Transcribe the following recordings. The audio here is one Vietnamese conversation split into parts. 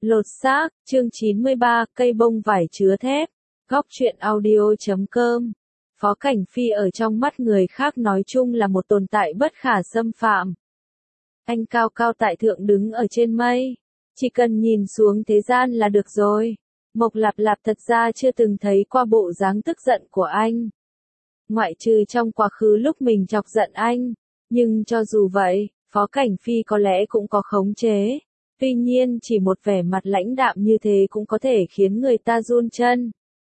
Lột xác, chương 93, cây bông vải chứa thép. Góc truyện audio.com. Phó Cảnh Phi ở trong mắt người khác nói chung là một tồn tại bất khả xâm phạm. Anh cao cao tại thượng đứng ở trên mây. Chỉ cần nhìn xuống thế gian là được rồi. Mộc Lạp Lạp thật ra chưa từng thấy qua bộ dáng tức giận của anh. Ngoại trừ trong quá khứ lúc mình chọc giận anh. Nhưng cho dù vậy, Phó Cảnh Phi có lẽ cũng có khống chế. Tuy nhiên chỉ một vẻ mặt lãnh đạm như thế cũng có thể khiến người ta run chân.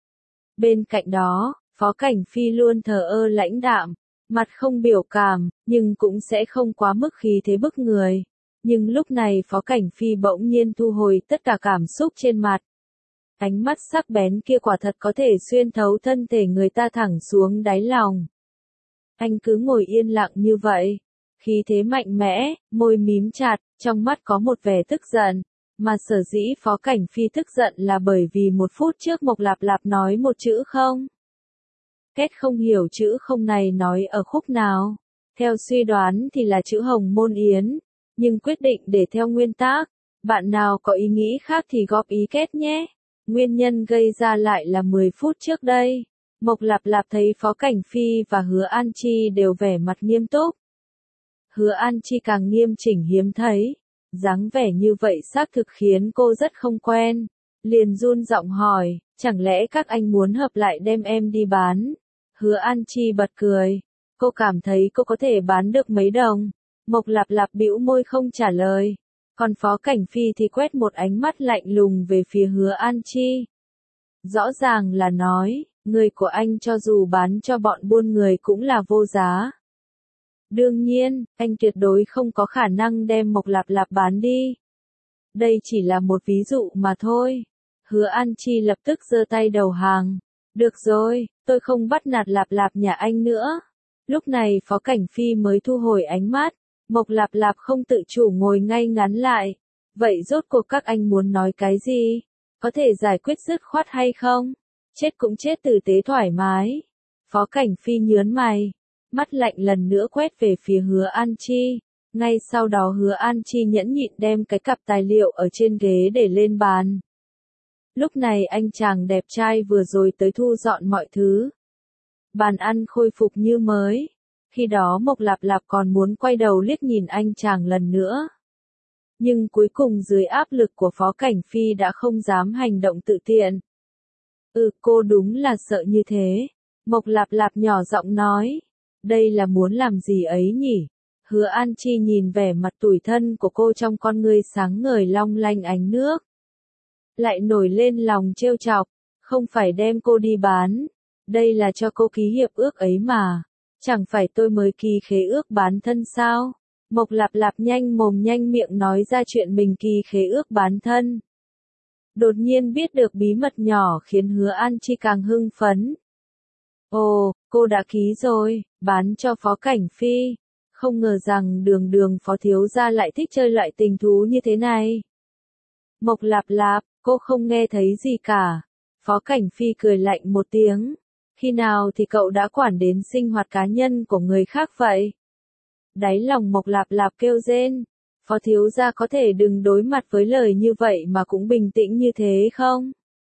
Bên cạnh đó, Phó Cảnh Phi luôn thờ ơ lãnh đạm, mặt không biểu cảm, nhưng cũng sẽ không quá mức khí thế bức người. Nhưng lúc này Phó Cảnh Phi bỗng nhiên thu hồi tất cả cảm xúc trên mặt. Ánh mắt sắc bén kia quả thật có thể xuyên thấu thân thể người ta thẳng xuống đáy lòng. Anh cứ ngồi yên lặng như vậy. Khí thế mạnh mẽ, môi mím chặt, trong mắt có một vẻ tức giận, mà sở dĩ Phó Cảnh Phi tức giận là bởi vì một phút trước Mộc Lạp Lạp nói một chữ không. Kết không hiểu chữ không này nói ở khúc nào, theo suy đoán thì là chữ Hồng Môn Yến, nhưng quyết định để theo nguyên tắc, bạn nào có ý nghĩ khác thì góp ý kết nhé. Nguyên nhân gây ra lại là 10 phút trước đây, Mộc Lạp Lạp thấy Phó Cảnh Phi và Hứa An Chi đều vẻ mặt nghiêm túc. Hứa An Chi càng nghiêm chỉnh hiếm thấy, dáng vẻ như vậy xác thực khiến cô rất không quen, liền run giọng hỏi, chẳng lẽ các anh muốn hợp lại đem em đi bán? Hứa An Chi bật cười, cô cảm thấy cô có thể bán được mấy đồng, Mộc Lạp Lạp bĩu môi không trả lời, còn Phó Cảnh Phi thì quét một ánh mắt lạnh lùng về phía Hứa An Chi. Rõ ràng là nói, người của anh cho dù bán cho bọn buôn người cũng là vô giá. Đương nhiên, anh tuyệt đối không có khả năng đem Mộc Lạp Lạp bán đi. Đây chỉ là một ví dụ mà thôi. Hứa An Chi lập tức giơ tay đầu hàng. Được rồi, tôi không bắt nạt Lạp Lạp nhà anh nữa. Lúc này Phó Cảnh Phi mới thu hồi ánh mắt. Mộc Lạp Lạp không tự chủ ngồi ngay ngắn lại. Vậy rốt cuộc các anh muốn nói cái gì? Có thể giải quyết dứt khoát hay không? Chết cũng chết tử tế thoải mái. Phó Cảnh Phi nhớn mày. Mắt lạnh lần nữa quét về phía Hứa An Chi. Ngay sau đó Hứa An Chi nhẫn nhịn đem cái cặp tài liệu ở trên ghế để lên bàn. Lúc này anh chàng đẹp trai vừa rồi tới thu dọn mọi thứ. Bàn ăn khôi phục như mới. Khi đó Mộc Lạp Lạp còn muốn quay đầu liếc nhìn anh chàng lần nữa. Nhưng cuối cùng dưới áp lực của Phó Cảnh Phi đã không dám hành động tự tiện. Cô đúng là sợ như thế. Mộc Lạp Lạp nhỏ giọng nói. Đây là muốn làm gì ấy nhỉ? Hứa An Chi nhìn vẻ mặt tủi thân của cô trong con ngươi sáng ngời long lanh ánh nước. Lại nổi lên lòng trêu chọc, không phải đem cô đi bán. Đây là cho cô ký hiệp ước ấy mà. Chẳng phải tôi mới ký khế ước bán thân sao? Mộc Lạp Lạp nhanh mồm nhanh miệng nói ra chuyện mình ký khế ước bán thân. Đột nhiên biết được bí mật nhỏ khiến Hứa An Chi càng hưng phấn. Ồ, cô đã ký rồi, bán cho Phó Cảnh Phi. Không ngờ rằng đường Phó thiếu gia lại thích chơi loại tình thú như thế này. Mộc Lạp Lạp, cô không nghe thấy gì cả. Phó Cảnh Phi cười lạnh một tiếng. Khi nào thì cậu đã quản đến sinh hoạt cá nhân của người khác vậy? Đáy lòng Mộc Lạp Lạp kêu rên. Phó thiếu gia có thể đừng đối mặt với lời như vậy mà cũng bình tĩnh như thế không?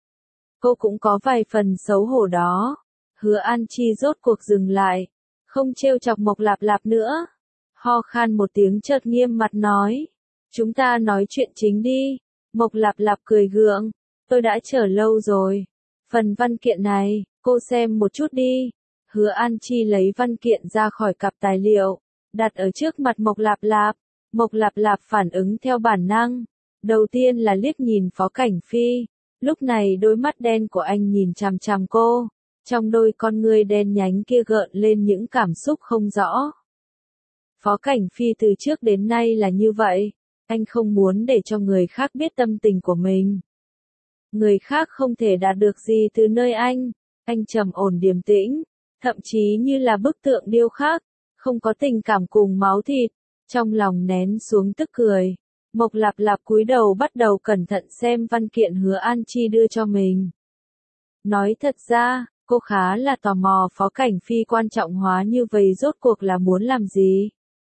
Cô cũng có vài phần xấu hổ đó. Hứa An Chi rốt cuộc dừng lại, không trêu chọc Mộc Lạp Lạp nữa. Ho khan một tiếng chợt nghiêm mặt nói. Chúng ta nói chuyện chính đi. Mộc Lạp Lạp cười gượng. Tôi đã chờ lâu rồi. Phần văn kiện này, cô xem một chút đi. Hứa An Chi lấy văn kiện ra khỏi cặp tài liệu, đặt ở trước mặt Mộc Lạp Lạp. Mộc Lạp Lạp phản ứng theo bản năng. Đầu tiên là liếc nhìn Phó Cảnh Phi. Lúc này đôi mắt đen của anh nhìn chằm chằm cô. Trong đôi con ngươi đen nhánh kia gợn lên những cảm xúc không rõ. Phó Cảnh Phi từ trước đến nay là như vậy, anh không muốn để cho người khác biết tâm tình của mình. Người khác không thể đạt được gì từ nơi anh trầm ổn điềm tĩnh, thậm chí như là bức tượng điêu khắc, không có tình cảm cùng máu thịt, trong lòng nén xuống tức cười. Mộc Lạp Lạp cúi đầu bắt đầu cẩn thận xem văn kiện Hứa An Chi đưa cho mình. Nói thật ra, cô khá là tò mò Phó Cảnh Phi quan trọng hóa như vậy rốt cuộc là muốn làm gì.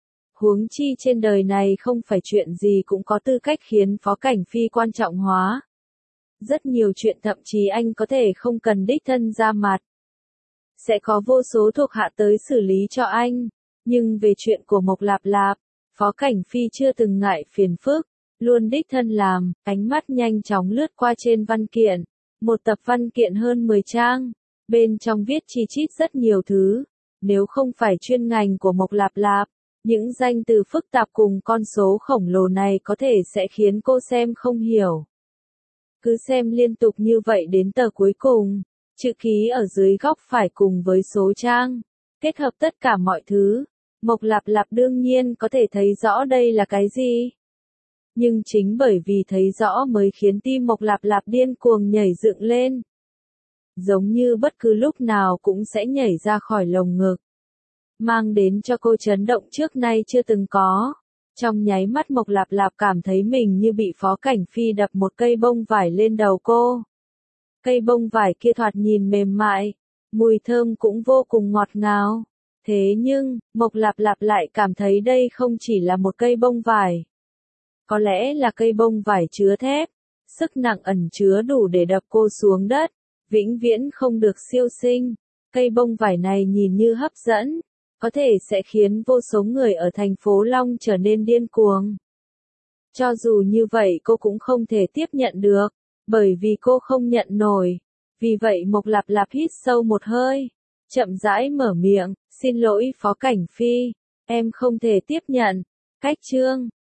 Huống chi trên đời này không phải chuyện gì cũng có tư cách khiến Phó Cảnh Phi quan trọng hóa. Rất nhiều chuyện thậm chí anh có thể không cần đích thân ra mặt. Sẽ có vô số thuộc hạ tới xử lý cho anh. Nhưng về chuyện của Mộc Lạp Lạp, Phó Cảnh Phi chưa từng ngại phiền phức, luôn đích thân làm, ánh mắt nhanh chóng lướt qua trên văn kiện. Một tập văn kiện hơn 10 trang, bên trong viết chi chít rất nhiều thứ. Nếu không phải chuyên ngành của Mộc Lạp Lạp, những danh từ phức tạp cùng con số khổng lồ này có thể sẽ khiến cô xem không hiểu. Cứ xem liên tục như vậy đến tờ cuối cùng, chữ ký ở dưới góc phải cùng với số trang, kết hợp tất cả mọi thứ, Mộc Lạp Lạp đương nhiên có thể thấy rõ đây là cái gì. Nhưng chính bởi vì thấy rõ mới khiến tim Mộc Lạp Lạp điên cuồng nhảy dựng lên. Giống như bất cứ lúc nào cũng sẽ nhảy ra khỏi lồng ngực. Mang đến cho cô chấn động trước nay chưa từng có. Trong nháy mắt Mộc Lạp Lạp cảm thấy mình như bị Phó Cảnh Phi đập một cây bông vải lên đầu cô. Cây bông vải kia thoạt nhìn mềm mại, mùi thơm cũng vô cùng ngọt ngào. Thế nhưng, Mộc Lạp Lạp lại cảm thấy đây không chỉ là một cây bông vải. Có lẽ là cây bông vải chứa thép, sức nặng ẩn chứa đủ để đập cô xuống đất, vĩnh viễn không được siêu sinh. Cây bông vải này nhìn như hấp dẫn, có thể sẽ khiến vô số người ở thành phố Long trở nên điên cuồng. Cho dù như vậy cô cũng không thể tiếp nhận được, bởi vì cô không nhận nổi. Vì vậy Mộc Lạp Lạp hít sâu một hơi, chậm rãi mở miệng, xin lỗi Phó Cảnh Phi, em không thể tiếp nhận. Cách chương